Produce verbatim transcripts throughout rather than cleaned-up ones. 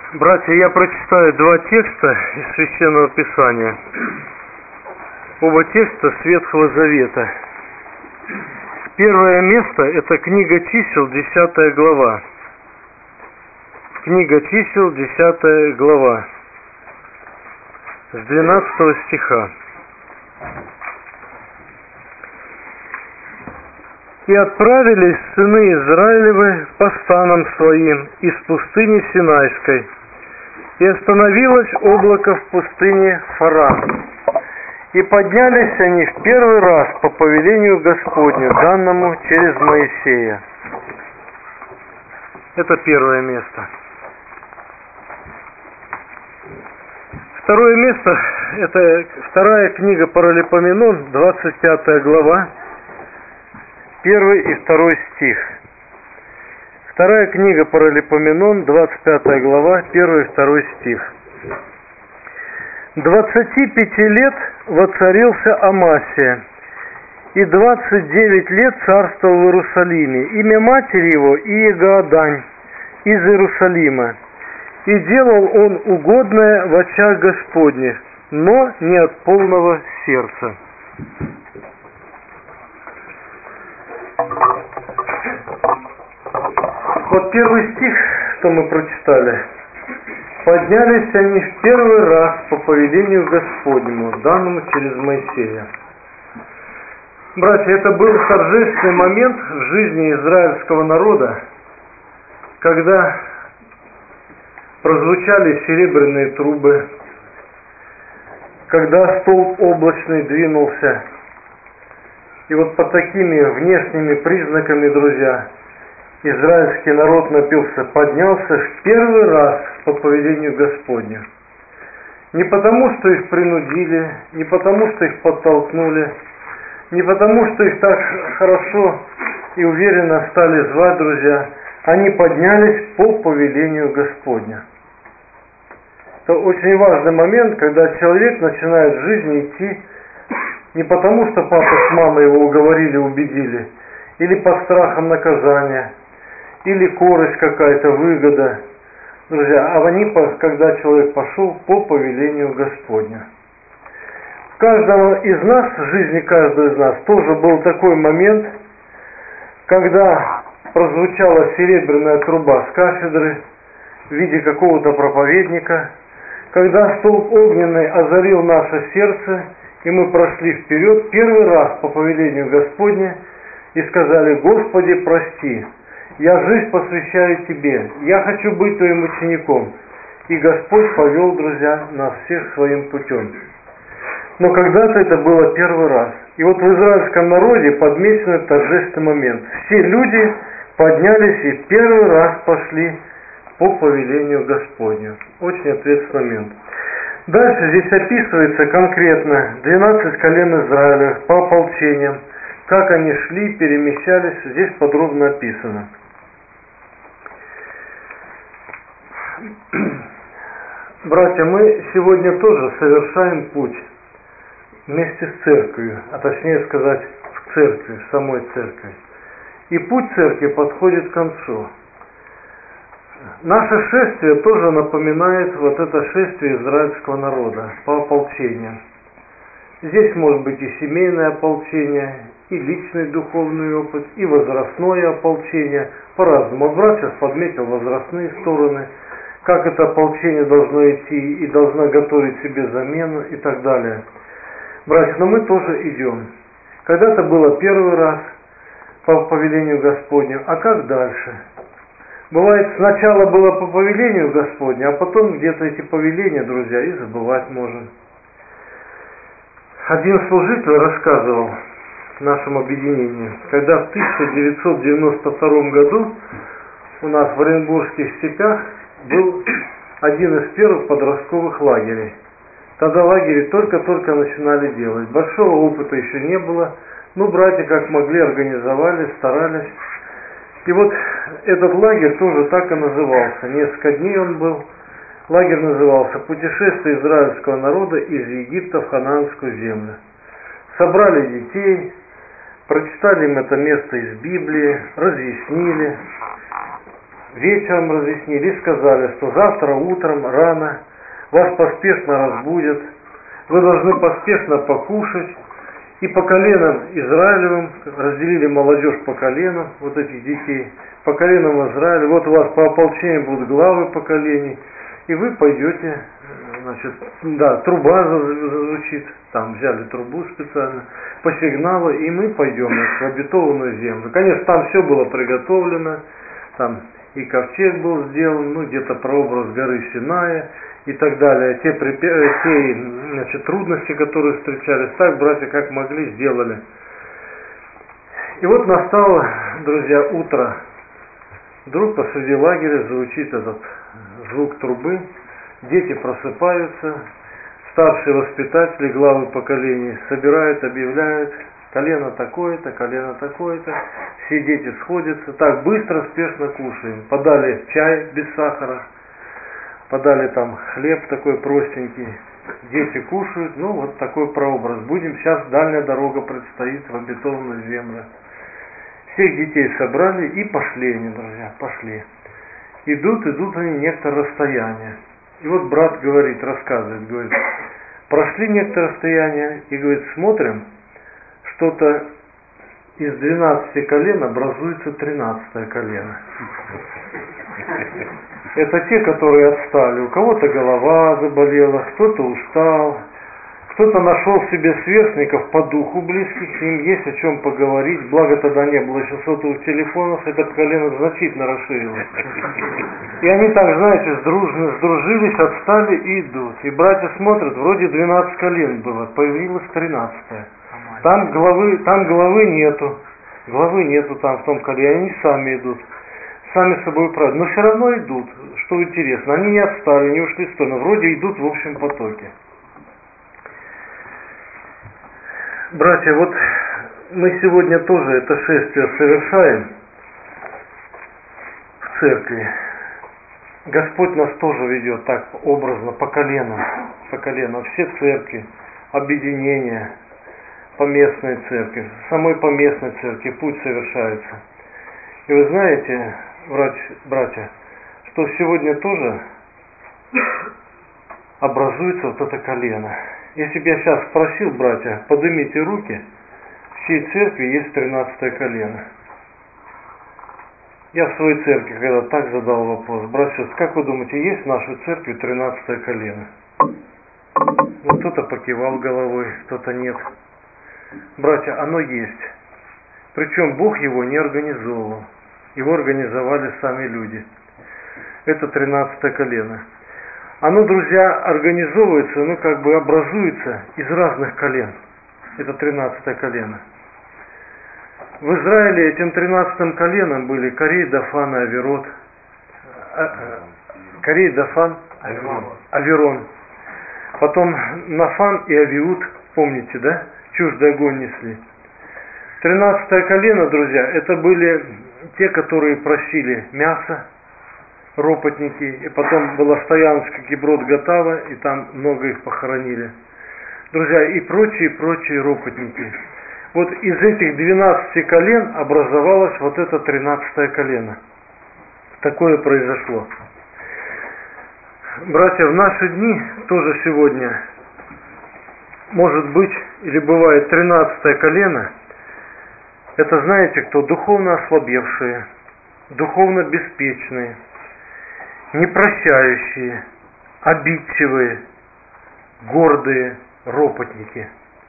Братья, я прочитаю два текста из Священного Писания. Оба текста с Ветхого Завета. Первое место – это книга Чисел, десятая глава. Книга Чисел, десятая глава, с двенадцатого стиха. «И отправились сыны Израилевы по станам своим из пустыни Синайской, и остановилось облако в пустыне Фаран. И поднялись они в первый раз по повелению Господню, данному через Моисея». Это первое место. Второе место – это вторая книга Паралипоменон, двадцать пятая глава, первый и второй стих. Вторая книга Паралипоменон, двадцать пятая глава, первый и второй стих. «Двадцати пяти лет воцарился Амасия, и двадцать девять лет царствовал в Иерусалиме. Имя матери его Иегаадань из Иерусалима. И делал он угодное в очах Господних, но не от полного сердца». Вот первый стих, что мы прочитали. «Поднялись они в первый раз по повелению Господнему, данному через Моисея». Братья, это был торжественный момент в жизни израильского народа, когда прозвучали серебряные трубы, когда столб облачный двинулся. И вот по такими внешними признаками, друзья, израильский народ напился, поднялся в первый раз по повелению Господню. Не потому, что их принудили, не потому, что их подтолкнули, не потому, что их так хорошо и уверенно стали звать, друзья. Они поднялись по повелению Господню. Это очень важный момент, когда человек начинает в жизни идти не потому, что папа с мамой его уговорили, убедили, или под страхом наказания, или корысть какая-то, выгода, друзья, а они, когда человек пошел по повелению Господню. У каждого из нас, в жизни каждого из нас, тоже был такой момент, когда прозвучала серебряная труба с кафедры в виде какого-то проповедника, когда столб огненный озарил наше сердце, и мы прошли вперед первый раз по повелению Господня и сказали: «Господи, прости, я жизнь посвящаю Тебе, я хочу быть Твоим учеником». И Господь повел, друзья, нас всех своим путем. Но когда-то это было первый раз. И вот в израильском народе подмечен торжественный момент. Все люди поднялись и первый раз пошли по повелению Господню. Очень ответственный момент. Дальше здесь описывается конкретно двенадцать колен Израиля по ополчениям, как они шли, перемещались, здесь подробно описано. Братья, мы сегодня тоже совершаем путь вместе с церковью, а точнее сказать, в церкви, в самой церкви. И путь церкви подходит к концу. Наше шествие тоже напоминает вот это шествие израильского народа по ополчениям. Здесь может быть и семейное ополчение, и личный духовный опыт, и возрастное ополчение. По-разному. Брат сейчас подметил возрастные стороны, как это ополчение должно идти и должно готовить себе замену и так далее. Братья, но мы тоже идем. Когда-то было первый раз по повелению Господню, а как дальше? Бывает, сначала было по повелению Господню, а потом где-то эти повеления, друзья, и забывать можем. Один служитель рассказывал в нашем объединении, когда в тысяча девятьсот девяносто втором году у нас в Оренбургских степях был один из первых подростковых лагерей. Тогда лагеря только-только начинали делать. Большого опыта еще не было. Ну, братья как могли организовали, старались. И вот этот лагерь тоже так и назывался. Несколько дней он был. Лагерь назывался «Путешествие израильского народа из Египта в Ханаанскую землю». Собрали детей, прочитали им это место из Библии, разъяснили. вечером разъяснили и сказали, что завтра утром рано вас поспешно разбудят, вы должны поспешно покушать, и по коленам Израилевым разделили молодежь по коленам, вот этих детей, по коленам Израиля, вот у вас по ополчению будут главы поколений, и вы пойдете, значит, да, труба зазвучит, там взяли трубу специально, по сигналу, и мы пойдем в обетованную землю. Конечно, там все было приготовлено, там и ковчег был сделан, ну где-то прообраз горы Синая и так далее. Те, те значит, трудности, которые встречались, так братья как могли сделали. И вот настало, друзья, утро. Вдруг посреди лагеря звучит этот звук трубы, дети просыпаются, старшие воспитатели, главы поколений собирают, объявляют, колено такое-то, колено такое-то, все дети сходятся, так быстро, спешно кушаем. Подали чай без сахара, подали там хлеб такой простенький, дети кушают, ну вот такой прообраз. Будем, сейчас дальняя дорога предстоит в обетованную землю. Всех детей собрали и пошли они, друзья, пошли. Идут, идут они некоторое расстояние. И вот брат говорит, рассказывает, говорит, прошли некоторое расстояние и говорит, смотрим, что-то из двенадцати колен образуется тринадцатое колено. Это те, которые отстали. У кого-то голова заболела, кто-то устал, кто-то нашел себе сверстников по духу близких, с ним есть о чем поговорить. Благо тогда не было еще сотовых телефонов, это колено значительно расширилось. И они так, знаете, сдружно, сдружились, отстали и идут. И братья смотрят, вроде двенадцать колен было, появилось тринадцатое. Там главы, там главы нету. Главы нету там в том колене, они сами идут. Сами с собой правят. Но все равно идут. Что интересно, они не отстали, не ушли в сторону. Вроде идут в общем потоке. Братья, вот мы сегодня тоже это шествие совершаем в церкви. Господь нас тоже ведет так образно, по коленам, по коленам. Все церкви, объединения, поместной церкви, самой поместной церкви путь совершается. И вы знаете, братья, что сегодня тоже образуется вот это колено. Если бы я сейчас спросил, братья, поднимите руки, в чьей церкви есть тринадцатое колено. Я в своей церкви когда так задал вопрос, братья, как вы думаете, есть в нашей церкви тринадцатое колено? Ну, кто-то покивал головой, кто-то нет. Братья, оно есть. Причем Бог его не организовывал. Его организовали сами люди. Это тринадцатое колено. Оно, друзья, организовывается, ну как бы образуется из разных колен. Это тринадцатое колено. В Израиле этим тринадцатым коленом были Корей, Дафан и Аверот. Корей, Дафан, Аверон. Потом Нафан и Авиуд, помните, да? Чуждый огонь несли. Тринадцатое колено, друзья, это были те, которые просили мясо, ропотники, и потом была стояночка Киброд Гатава, и там много их похоронили. Друзья, и прочие, прочие ропотники. Вот из этих двенадцати колен образовалось вот это тринадцатое колено. Такое произошло. Братья, в наши дни тоже сегодня может быть или бывает тринадцатое колено. Это знаете кто? Духовно ослабевшие, духовно беспечные, непрощающие, обидчивые, гордые ропотники.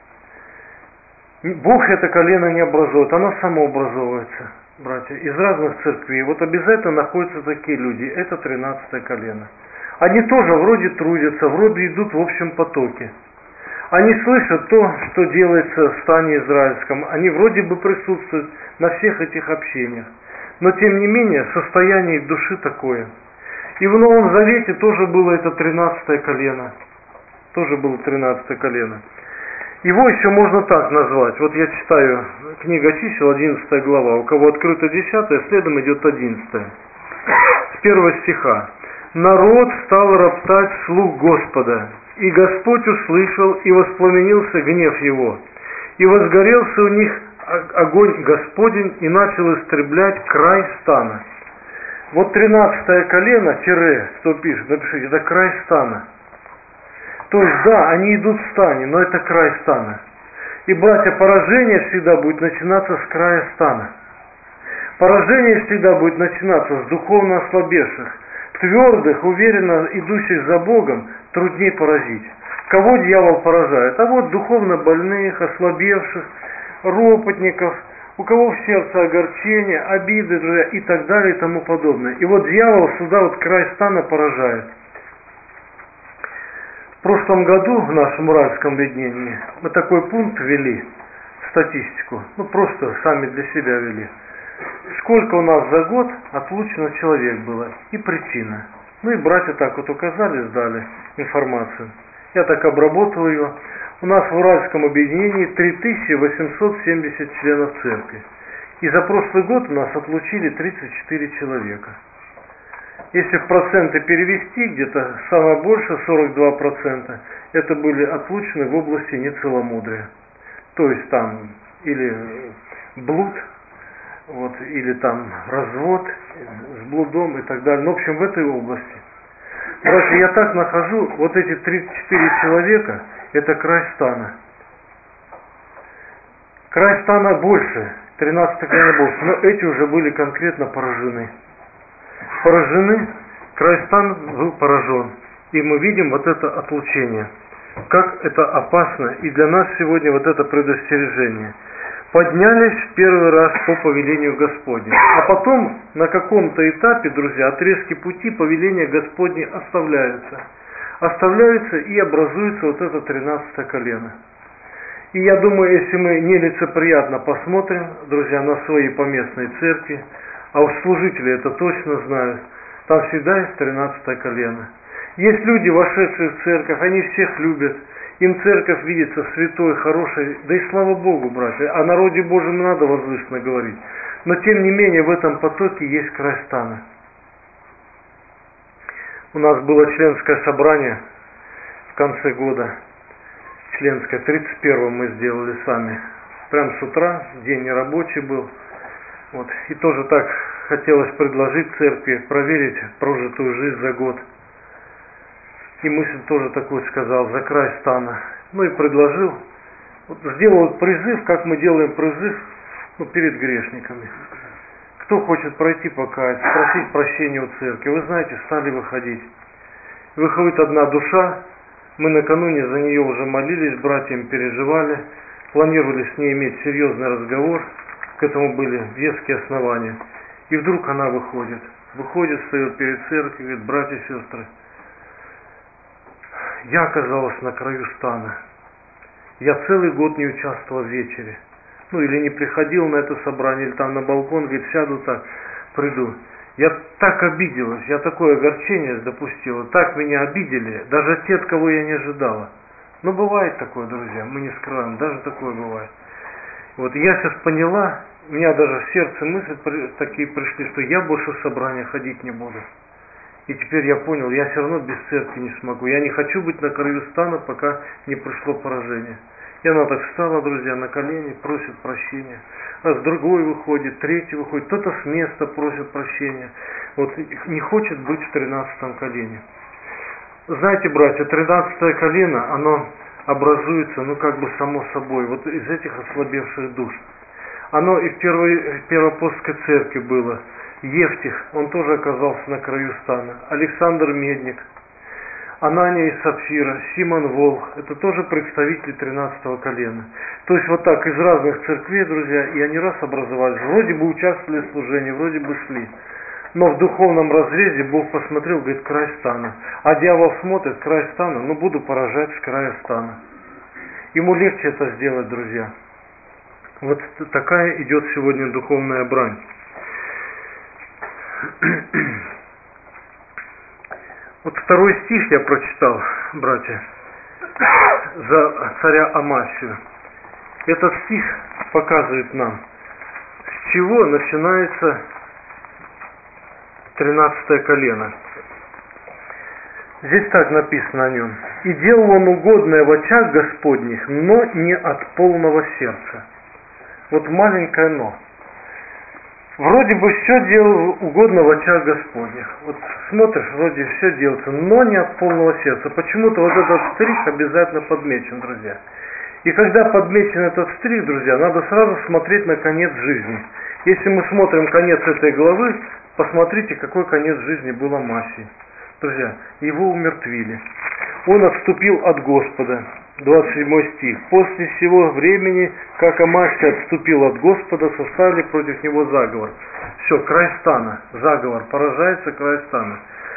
Бог это колено не образует, оно само образовывается, братья, из разных церквей. Вот обязательно находятся такие люди, это тринадцатое колено. Они тоже вроде трудятся, вроде идут в общем потоке. Они слышат то, что делается в стане израильском, они вроде бы присутствуют на всех этих общениях. Но тем не менее, состояние их души такое. И в Новом Завете тоже было это тринадцатое колено. Тоже было тринадцатое колено. Его еще можно так назвать. Вот я читаю книга чисел, одиннадцатая глава. У кого открыто десятая, следом идет одиннадцатая. С первого стиха. «Народ стал роптать вслух Господа, и Господь услышал, и воспламенился гнев его, и возгорелся у них огонь Господень, и начал истреблять край стана». Вот тринадцатое колено, тире, что пишет, напишите, это край стана. То есть, да, они идут в стане, но это край стана. И, братья, поражение всегда будет начинаться с края стана. Поражение всегда будет начинаться с духовно ослабевших. Твердых, уверенно идущих за Богом труднее поразить. Кого дьявол поражает? А вот духовно больных, ослабевших, ропотников, у кого в сердце огорчение, обиды, друзья, и так далее и тому подобное. И вот дьявол сюда вот край стана поражает. В прошлом году в нашем уральском объединении мы такой пункт ввели, статистику, ну просто сами для себя ввели. Сколько у нас за год отлучено человек было и причина. Ну и братья так вот указали, сдали информацию. Я так обработал ее. У нас в уральском объединении три тысячи восемьсот семьдесят членов церкви. И за прошлый год у нас отлучили тридцать четыре человека. Если в проценты перевести, где-то самое больше, сорок два процента, это были отлучены в области нецеломудрия. То есть там или блуд, вот, или там развод с блудом и так далее. Ну, в общем, в этой области. Братья, я так нахожу, вот эти тридцать четыре человека, это край стана. Край стана больше, тринадцать колено больше, но эти уже были конкретно поражены. Поражены, край стана был поражен. И мы видим вот это отлучение. Как это опасно, и для нас сегодня вот это предостережение. Поднялись в первый раз по повелению Господне. А потом на каком-то этапе, друзья, отрезки пути повеления Господне оставляются. Оставляются и образуется вот это тринадцатое колено. И я думаю, если мы нелицеприятно посмотрим, друзья, на свои поместные церкви, а уж служители это точно знают, там всегда есть тринадцатое колено. Есть люди, вошедшие в церковь, они всех любят. Им церковь видится святой, хорошей, да и слава Богу, братья, о народе Божьем надо возвышенно говорить. Но тем не менее в этом потоке есть край стана. У нас было членское собрание в конце года, членское, тридцать первого мы сделали сами. Прям с утра, день нерабочий был. Вот. И тоже так хотелось предложить церкви проверить прожитую жизнь за год. И мысль тоже такую сказал, за край стана. Ну и предложил, вот сделал призыв, как мы делаем призыв, ну, перед грешниками. Кто хочет пройти покаяться, спросить прощения у церкви. Вы знаете, стали выходить. Выходит одна душа, мы накануне за нее уже молились, братьям переживали, планировали с ней иметь серьезный разговор, к этому были веские основания. И вдруг она выходит, выходит, встает перед церковью, говорит, братья и сестры, я оказалась на краю стана. Я целый год не участвовал в вечере. Ну, или не приходил на это собрание, или там на балкон, говорит, сяду так, приду. Я так обиделась, я такое огорчение допустила, так меня обидели, даже те, от кого я не ожидала. Но бывает такое, друзья, мы не скрываем, даже такое бывает. Вот я сейчас поняла, у меня даже в сердце мысли такие пришли, что я больше в собрание ходить не буду. И теперь я понял, я все равно без церкви не смогу. Я не хочу быть на краю стана, пока не пришло поражение. И она так встала, друзья, на колени, просит прощения. А с другой выходит, третий выходит, кто-то с места просит прощения. Вот не хочет быть в тринадцатом колене. Знаете, братья, тринадцатое колено, оно образуется, ну как бы само собой, вот из этих ослабевших душ. Оно и в первой, в первоапостольской церкви было. Евтих, он тоже оказался на краю стана. Александр Медник, Анания и Сапфира, Симон Волх, это тоже представители тринадцатого колена. То есть вот так из разных церквей, друзья, и они раз образовались. Вроде бы участвовали в служении, вроде бы шли. Но в духовном разрезе Бог посмотрел, говорит, край стана. А дьявол смотрит, край стана, ну буду поражать с края стана. Ему легче это сделать, друзья. Вот такая идет сегодня духовная брань. Вот второй стих я прочитал, братья, за царя Амасию. Этот стих показывает нам, с чего начинается тринадцатое колено. Здесь так написано о нем. «И делал он угодное в очах Господних, но не от полного сердца». Вот маленькое «но». Вроде бы все делал угодно в очах Господних. Вот смотришь, вроде все делается, но не от полного сердца. Почему-то вот этот штрих обязательно подмечен, друзья. И когда подмечен этот штрих, друзья, надо сразу смотреть на конец жизни. Если мы смотрим конец этой главы, посмотрите, какой конец жизни был Амасии. Друзья, его умертвили. Он отступил от Господа. двадцать седьмой стих. После всего времени, как Амасия отступил от Господа, составили против него заговор. Все, край стана. Заговор. Поражается край стана.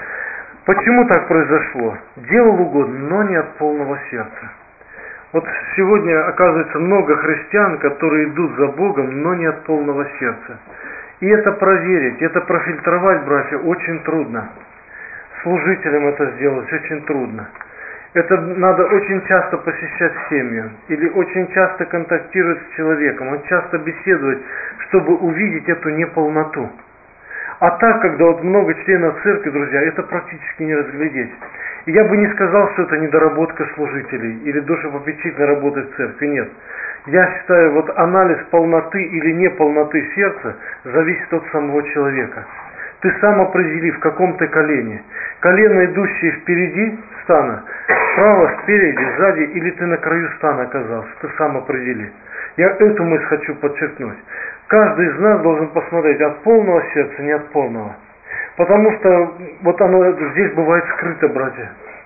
Почему так произошло? Делал угодно, но не от полного сердца. Вот сегодня, оказывается, много христиан, которые идут за Богом, но не от полного сердца. И это проверить, это профильтровать, братья, очень трудно. Служителям это сделать очень трудно. Это надо очень часто посещать семью, или очень часто контактировать с человеком, очень часто беседовать, чтобы увидеть эту неполноту. А так, когда вот много членов церкви, друзья, это практически не разглядеть. И я бы не сказал, что это недоработка служителей или душепопечительной работы в церкви, нет. Я считаю, вот анализ полноты или неполноты сердца зависит от самого человека. Ты сам определи, в каком ты колене. Колено, идущее впереди стана, справа, спереди, сзади, или ты на краю стана оказался. Ты сам определи. Я эту мысль хочу подчеркнуть. Каждый из нас должен посмотреть от полного сердца, не от полного. Потому что вот оно здесь бывает скрыто, братья.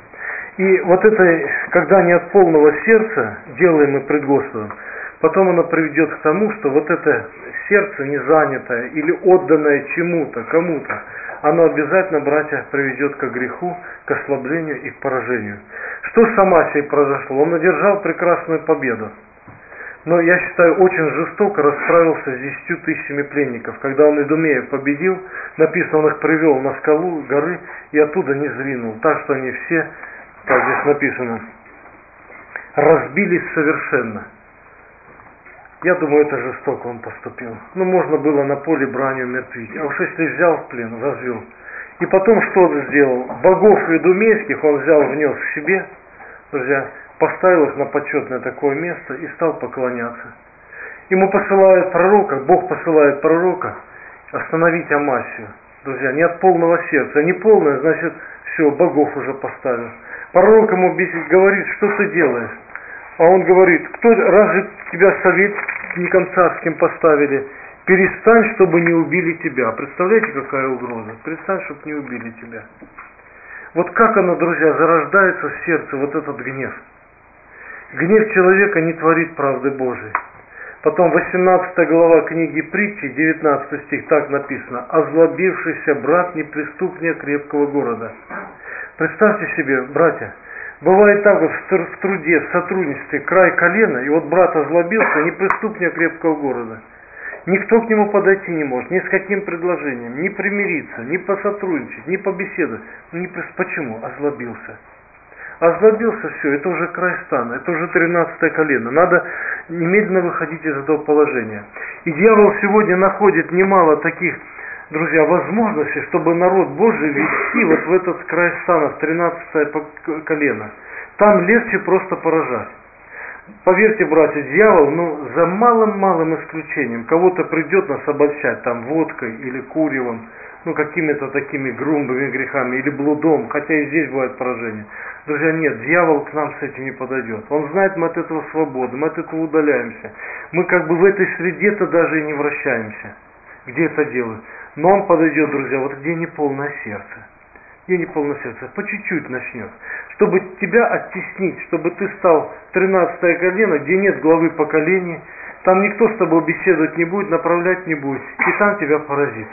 И вот это, когда не от полного сердца делаем мы пред Господом, потом оно приведет к тому, что вот это сердце не занятое или отданное чему-то, кому-то, оно обязательно, братья, приведет к греху, к ослаблению и к поражению. Что с Амасией произошло? Он одержал прекрасную победу. Но, я считаю, очень жестоко расправился с десятью тысячами пленников. Когда он Идумеев победил, написано, он их привел на скалу горы и оттуда не сдвинул. Так что они все, как здесь написано, разбились совершенно. Я думаю, это жестоко он поступил. Ну, можно было на поле брани умертвить. А уж если взял в плен, развел. И потом что он сделал? Богов идумейских он взял, внес к себе, друзья, поставил их на почетное такое место и стал поклоняться. Ему посылают пророка, Бог посылает пророка остановить Амасию. Друзья, не от полного сердца, не полное, значит, все, богов уже поставил. Пророк ему говорит, что ты делаешь? А он говорит, кто, разве тебя советником царским поставили? Перестань, чтобы не убили тебя. Представляете, какая угроза? Перестань, чтобы не убили тебя. Вот как оно, друзья, зарождается в сердце, вот этот гнев. Гнев человека не творит правды Божией. Потом восемнадцатая глава книги Притчи, девятнадцатый стих, так написано: «Озлобившийся брат не преступнее крепкого города». Представьте себе, братья, бывает так вот в труде, в сотрудничестве, край колена, и вот брат озлобился, не преступнее крепкого города. Никто к нему подойти не может, ни с каким предложением, ни примириться, ни посотрудничать, ни побеседовать. Ну, не, почему? Озлобился. Озлобился, все, это уже край стана, это уже тринадцатое колено. Надо немедленно выходить из этого положения. И дьявол сегодня находит немало таких, друзья, возможностей, чтобы народ Божий вести вот в этот край стана, в тринадцатое колено. Там легче просто поражать. Поверьте, братья, дьявол, ну, за малым-малым исключением, кого-то придет нас обольщать, там, водкой или куревом, ну, какими-то такими грубыми грехами, или блудом, хотя и здесь бывает поражение. Друзья, нет, дьявол к нам с этим не подойдет. Он знает, мы от этого свободны, мы от этого удаляемся. Мы как бы в этой среде-то даже и не вращаемся, где это делают. Но он подойдет, друзья, вот где неполное сердце. Где неполное сердце, по чуть-чуть начнет. Чтобы тебя оттеснить, чтобы ты стал тринадцатое колено, где нет главы поколений, там никто с тобой беседовать не будет, направлять не будет, и там тебя поразит.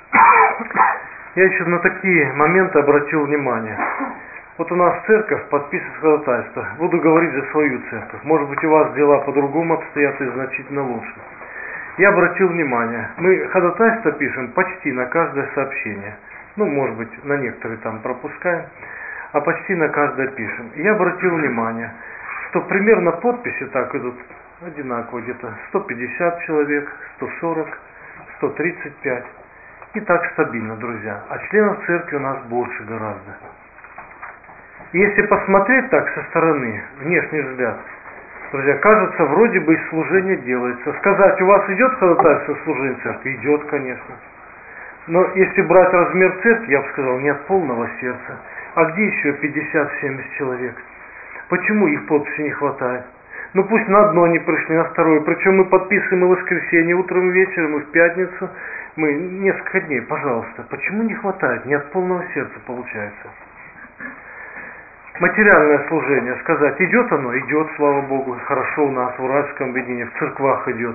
Я еще на такие моменты обратил внимание. Вот у нас церковь подписывает ходатайство. Буду говорить за свою церковь. Может быть, у вас дела по-другому обстоят и значительно лучше. Я обратил внимание, мы ходатайство пишем почти на каждое сообщение. Ну, может быть, на некоторые там пропускаем, а почти на каждое пишем. И я обратил внимание, что примерно подписи так идут одинаково, где-то сто пятьдесят человек, сто сорок, сто тридцать пять. И так стабильно, друзья. А членов церкви у нас больше гораздо. И если посмотреть так со стороны, внешний взгляд, Друзья, кажется, вроде бы и служение делается. Сказать, у вас идет ходатайство служения церкви? Идет, конечно. Но если брать размер церкви, я бы сказал, не от полного сердца. А где еще пятьдесят-семьдесят человек? Почему их подписи не хватает? Ну пусть на одно не пришли, на второе. Причем мы подписываем и в воскресенье, утром и вечером, и в пятницу. Мы несколько дней, пожалуйста. Почему не хватает? Не от полного сердца получается. Материальное служение, сказать, идет оно? Идет, слава Богу, хорошо у нас в Уральском объединении, в церквах идет.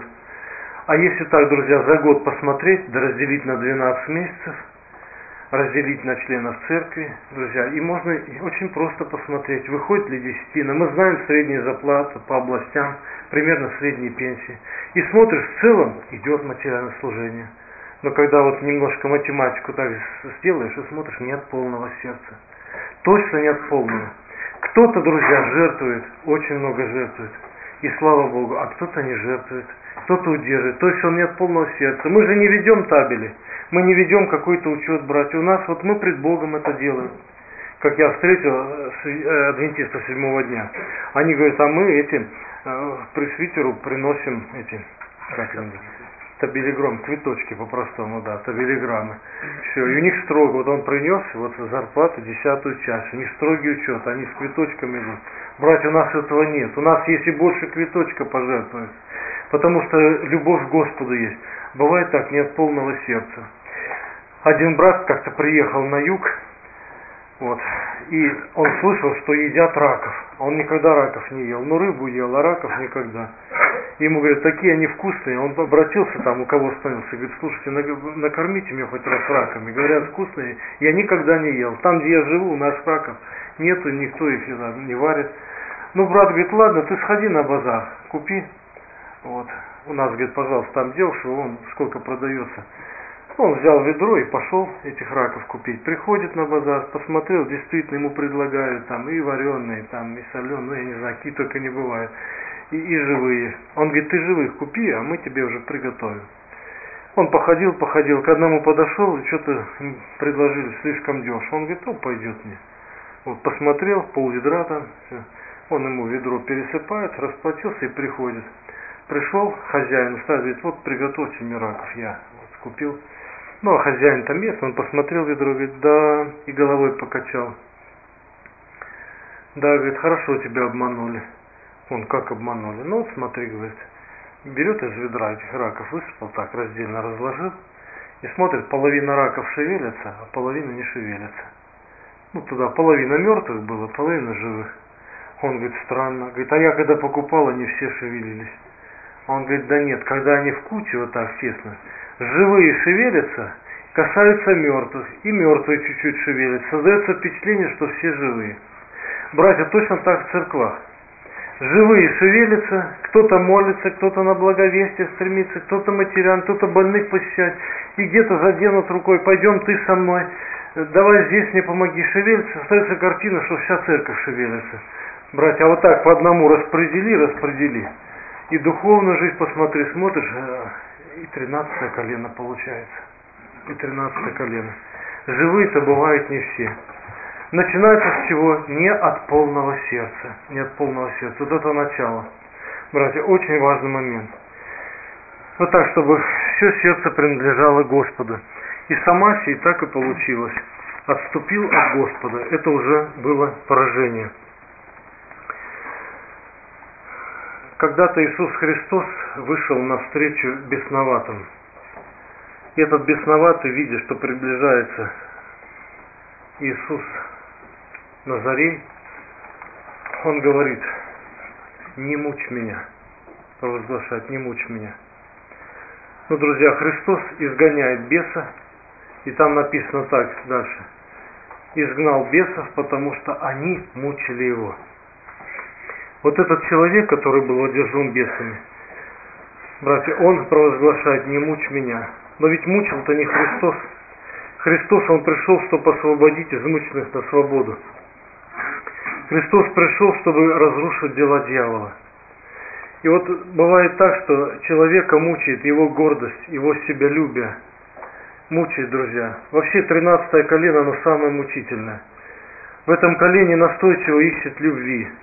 А если так, друзья, за год посмотреть, да разделить на двенадцать месяцев, разделить на членов церкви, друзья, и можно очень просто посмотреть, выходит ли десятина. Мы знаем средние зарплаты по областям, примерно средние пенсии. И смотришь, в целом идет материальное служение. Но когда вот немножко математику так сделаешь и смотришь, нет полного сердца. Точно нет полного. Кто-то, друзья, жертвует, очень много жертвует. И слава Богу, а кто-то не жертвует, кто-то удерживает. То есть он нет полного сердца. Мы же не ведем табели, мы не ведем какой-то учет, братья. У нас вот мы пред Богом это делаем. Как я встретил адвентистов седьмого дня. Они говорят, а мы этим пресвитеру приносим эти, как они, табелиграмм, цветочки по-простому, да, табелиграммы. Все, и у них строго, вот он принес вот зарплату десятую часть, у них строгий учет, они с квиточками идут. Братья, у нас этого нет, у нас есть и больше квиточка пожертвовать, потому что любовь к Господу есть. Бывает так, нет полного сердца. Один брат как-то приехал на юг, вот, и он слышал, что едят раков. Он никогда раков не ел, но рыбу ел, а раков никогда. Ему говорят, такие они вкусные. Он обратился там, у кого остановился, говорит, слушайте, накормите меня хоть раз раками. Говорят, вкусные, я никогда не ел. Там, где я живу, у нас раков нету, никто их не варит. Ну, брат говорит, ладно, ты сходи на базар, купи. Вот. У нас, говорит, пожалуйста, там дешево, вон сколько продается. Он взял ведро и пошел этих раков купить. Приходит на базар, посмотрел, действительно ему предлагают там и вареные, там и соленые, ну, я не знаю, какие только не бывают. И, и живые. Он говорит, ты живых купи, а мы тебе уже приготовим. Он походил, походил, к одному подошел, и что-то предложили слишком дешево. Он говорит, ну пойдет мне. Вот посмотрел, пол ведра там, все. Он ему ведро пересыпает, расплатился и приходит. Пришел хозяин, ставит, говорит, вот приготовьте мне раков, я вот купил. Ну а хозяин там местный, он посмотрел ведро, говорит, да, и головой покачал. Да, говорит, хорошо тебя обманули. Он как обманули? Ну вот смотри, говорит, берет из ведра этих раков, высыпал так, раздельно разложил, и смотрит, половина раков шевелится, а половина не шевелится. Ну туда половина мертвых было, половина живых. Он говорит, странно. Говорит, а я когда покупал, они все шевелились. Он говорит, да нет, когда они в куче вот так тесно, живые шевелятся, касаются мертвых, и мертвые чуть-чуть шевелятся. Создается впечатление, что все живые. Братья, точно так в церквах. Живые шевелятся, кто-то молится, кто-то на благовестие стремится, кто-то материан, кто-то больных посещает, и где-то заденут рукой, пойдем ты со мной, давай здесь мне помоги, шевелиться. Остается картина, что вся церковь шевелится. Братья, а вот так по одному распредели, распредели. И духовную жизнь посмотри, смотришь, и тринадцатое колено получается. И тринадцатое колено. Живые-то бывают не все. Начинается с чего? Не от полного сердца. Не от полного сердца. Вот это начало. Братья, очень важный момент. Вот так, чтобы все сердце принадлежало Господу. И сама и так и получилось. Отступил от Господа. Это уже было поражение. Когда-то Иисус Христос вышел навстречу бесноватым. И этот бесноватый, видя, что приближается Иисус Назарей, он говорит, не мучь меня, провозглашает, не мучь меня. Ну, друзья, Христос изгоняет беса, и там написано так дальше, изгнал бесов, потому что они мучили его. Вот этот человек, который был одержим бесами, братья, он провозглашает, не мучь меня. Но ведь мучил-то не Христос. Христос, он пришел, чтобы освободить измученных на свободу. Христос пришел, чтобы разрушить дела дьявола. И вот бывает так, что человека мучает его гордость, его себялюбие. Мучает, друзья. Вообще тринадцатое колено, оно самое мучительное. В этом колене настойчиво ищет любви.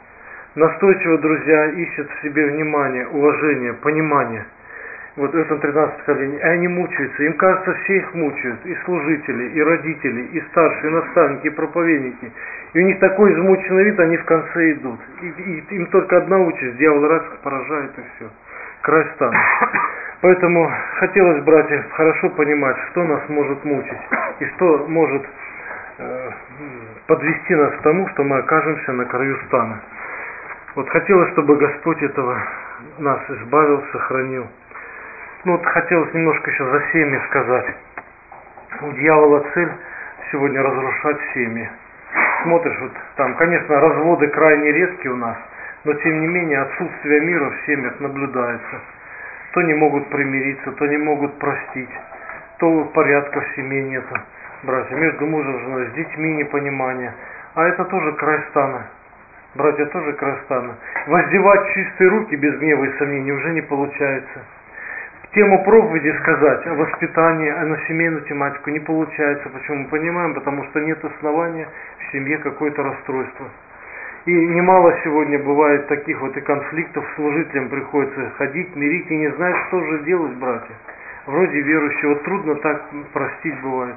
настойчиво, друзья, ищут в себе внимание, уважение, понимание. Вот в этом тринадцатом колене. И они мучаются. Им кажется, все их мучают. И служители, и родители, и старшие, и наставники, и проповедники. И у них такой измученный вид, они в конце идут. И, и им только одна участь. Дьявол раз поражает, и все. Край стана. Поэтому хотелось, братья, хорошо понимать, что нас может мучить. И что может э, подвести нас к тому, что мы окажемся на краю стана. Вот хотелось, чтобы Господь этого нас избавил, сохранил. Ну вот хотелось немножко еще за семьи сказать. У дьявола цель сегодня разрушать семьи. Смотришь, вот там, конечно, разводы крайне редкие у нас, но тем не менее отсутствие мира в семьях наблюдается. То не могут примириться, то не могут простить, то порядка в семье нету. Братья, между мужем и женой, с детьми непонимание. А это тоже край стана. Братья, тоже край стана. Воздевать чистые руки без гнева и сомнений уже не получается. Тему проповеди сказать о воспитании, а на семейную тематику не получается. Почему? Мы понимаем, потому что нет основания в семье какое-то расстройство. И немало сегодня бывает таких вот и конфликтов, служителям приходится ходить, мирить и не знать, что же делать, братья. Вроде верующие, вот трудно так простить бывает.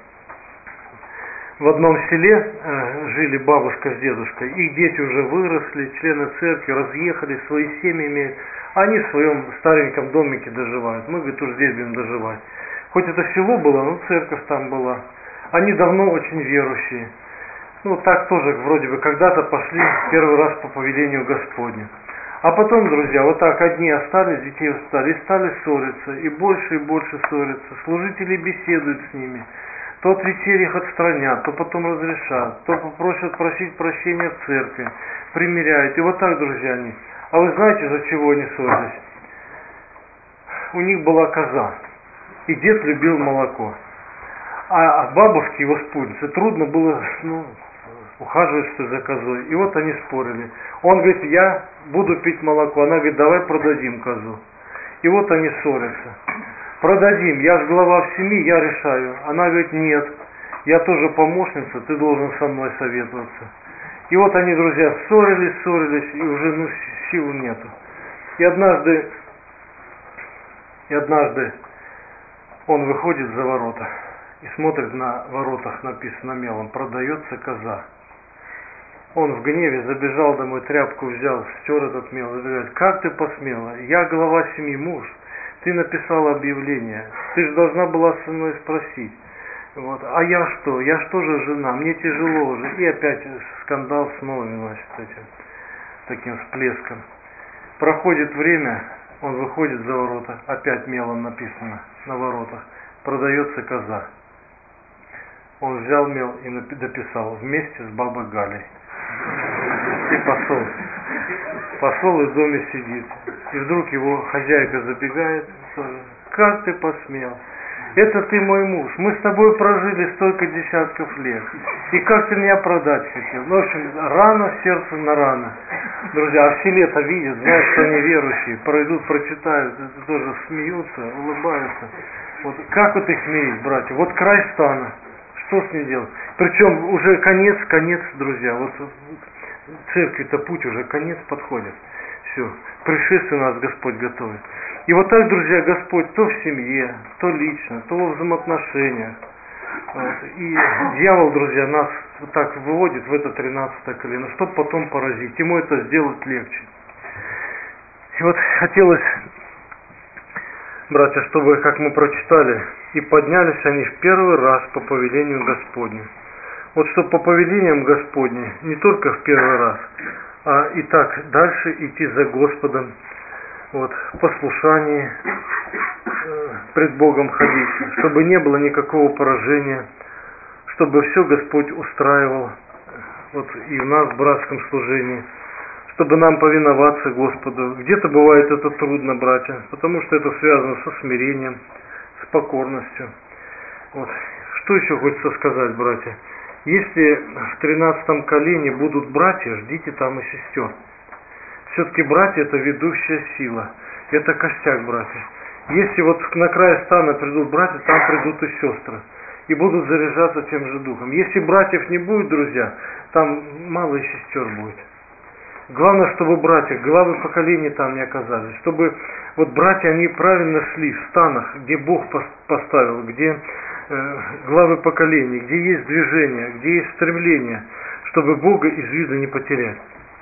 В одном селе э, жили бабушка с дедушкой, их дети уже выросли, члены церкви, разъехались, свои семьи имеют. Они в своем стареньком домике доживают. Мы, говорит, уж здесь будем доживать. Хоть это село было, но церковь там была. Они давно очень верующие. Ну, так тоже, вроде бы, когда-то пошли первый раз по повелению Господню. А потом, друзья, вот так одни остались, детей устали, и стали ссориться. И больше и больше ссорятся. Служители беседуют с ними. То от вечери их отстранят, то потом разрешат, то попросят просить прощения в церкви, примиряют. И вот так, друзья, они. А вы знаете, за чего они ссорились? У них была коза, и дед любил молоко. А от бабушки, его спутницы, трудно было ну, ухаживать что за козой. И вот они спорили. Он говорит, я буду пить молоко. Она говорит, давай продадим козу. И вот они ссорятся. Продадим, я же глава в семье, я решаю. Она говорит, нет, я тоже помощница, ты должен со мной советоваться. И вот они, друзья, ссорились, ссорились, и уже ну, сил нету. И однажды, и однажды он выходит за ворота и смотрит, на воротах написано мелом, продается коза. Он в гневе забежал домой, тряпку взял, стер этот мел и говорит, как ты посмела, я глава семьи, муж, ты написала объявление, ты же должна была со мной спросить. Вот. А я что? Я что же жена? Мне тяжело уже. И опять скандал с новым, значит, этим, таким всплеском. Проходит время, он выходит за ворота, опять мелом написано на воротах, продается коза. Он взял мел и дописал вместе с бабой Галей. И посол. Посол в доме сидит. И вдруг его хозяйка забегает. Как ты посмел? Это ты мой муж. Мы с тобой прожили столько десятков лет. И как ты меня продать хотел? Ну, в общем, рана сердце на рана. Друзья, а в селе-то видят, знают, что они верующие. Пройдут, прочитают, это тоже смеются, улыбаются. Вот как вот их мерить, братья? Вот край стана. Что с ним делать? Причем уже конец, конец, друзья. Вот церкви-то путь уже, конец подходит. Все. Пришествие нас Господь готовит. И вот так, друзья, Господь то в семье, то лично, то во взаимоотношениях. Вот. И дьявол, друзья, нас вот так выводит в это тринадцатое колено, чтобы потом поразить. Ему это сделать легче. И вот хотелось, братья, чтобы, как мы прочитали, и поднялись они в первый раз по повелению Господню. Вот чтобы по повелениям Господним не только в первый раз, а и так дальше идти за Господом, вот, в послушании, э, пред Богом ходить, чтобы не было никакого поражения, чтобы все Господь устраивал, вот, и в нас в братском служении, чтобы нам повиноваться Господу. Где-то бывает это трудно, братья, потому что это связано со смирением, с покорностью. Вот. Что еще хочется сказать, братья? Если в тринадцатом колене будут братья, ждите там и сестер. Все-таки братья это ведущая сила. Это костяк, братья. Если вот на край стана придут братья, там придут и сестры. И будут заряжаться тем же духом. Если братьев не будет, друзья, там мало и сестер будет. Главное, чтобы братья, главы поколений там не оказались, чтобы вот братья, они правильно шли в станах, где Бог поставил, где э, главы поколений, где есть движение, где есть стремление, чтобы Бога из виду не потерять.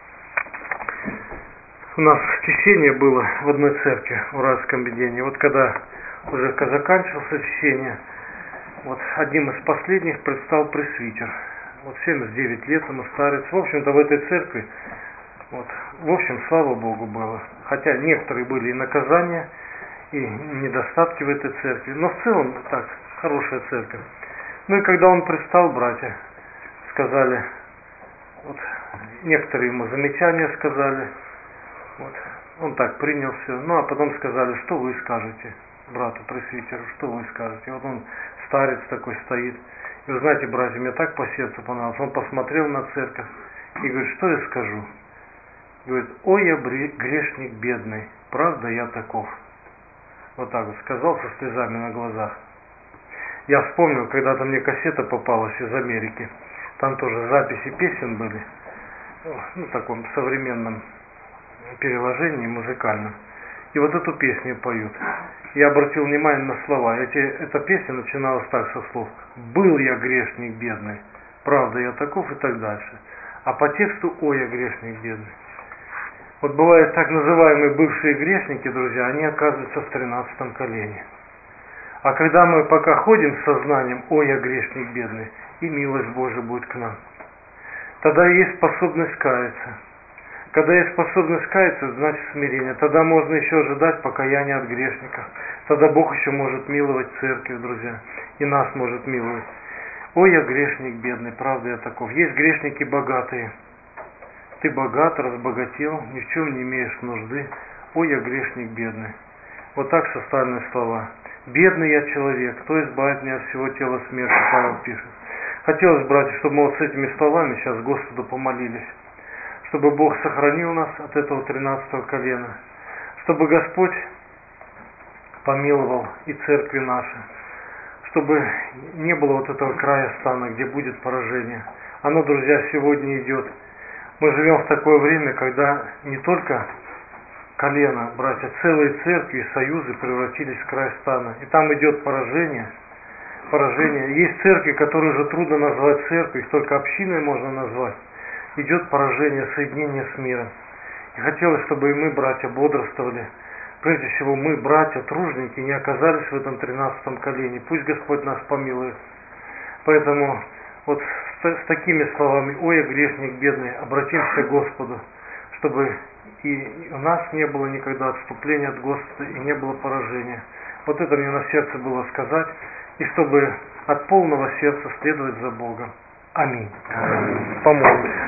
У нас чтение было в одной церкви, в Уральском объединении. Вот когда уже заканчивался чтение, вот одним из последних предстал пресвитер. Вот семьдесят девять лет ему, старец. В общем-то, в этой церкви, вот, в общем, слава Богу было. Хотя некоторые были и наказания, и недостатки в этой церкви. Но в целом, так, хорошая церковь. Ну и когда он предстал, братья сказали, вот, некоторые ему замечания сказали, вот, он так принял все. Ну а потом сказали, что вы скажете брату пресвитеру, что вы скажете. Вот он, старец такой, стоит. И вы знаете, братья, мне так по сердцу понравилось. Он посмотрел на церковь и говорит, что я скажу? Говорит, ой, я грешник бедный, правда я таков. Вот так вот сказал со слезами на глазах. Я вспомнил, когда-то мне кассета попалась из Америки. Там тоже записи песен были. Ну, в таком современном переложении музыкальном. И вот эту песню поют. Я обратил внимание на слова. Эти, эта песня начиналась так со слов. Был я грешник бедный, правда я таков и так дальше. А по тексту ой, я грешник бедный. Вот бывают так называемые бывшие грешники, друзья, они оказываются в тринадцатом колене. А когда мы пока ходим с сознанием ой, я грешник бедный, и милость Божия будет к нам, тогда есть способность каяться. Когда есть способность каяться, значит смирение. Тогда можно еще ожидать покаяния от грешников. Тогда Бог еще может миловать церковь, друзья. И нас может миловать. Ой, я грешник бедный, правда я таков. Есть грешники богатые. Ты богат, разбогател, ни в чем не имеешь нужды. Ой, я грешник бедный. Вот так составлены слова. Бедный я человек, кто избавит меня от всего тела смерти, Павел пишет. Хотелось, братья, чтобы мы вот с этими словами сейчас Господу помолились. Чтобы Бог сохранил нас от этого тринадцатого колена, чтобы Господь помиловал и церкви наши, чтобы не было вот этого края стана, где будет поражение. Оно, друзья, сегодня идет. Мы живем в такое время, когда не только колено, братья, целые церкви и союзы превратились в край стана. И там идет поражение. Поражение. Есть церкви, которые уже трудно назвать церковью, их только общиной можно назвать. Идет поражение, соединение с миром. И хотелось, чтобы и мы, братья, бодрствовали. Прежде всего, мы, братья, тружники, не оказались в этом тринадцатом колене. Пусть Господь нас помилует. Поэтому вот с, с такими словами, ой, я грешник бедный, обратимся к Господу, чтобы и у нас не было никогда отступления от Господа и не было поражения. Вот это мне на сердце было сказать, и чтобы от полного сердца следовать за Богом. Аминь. Помолимся.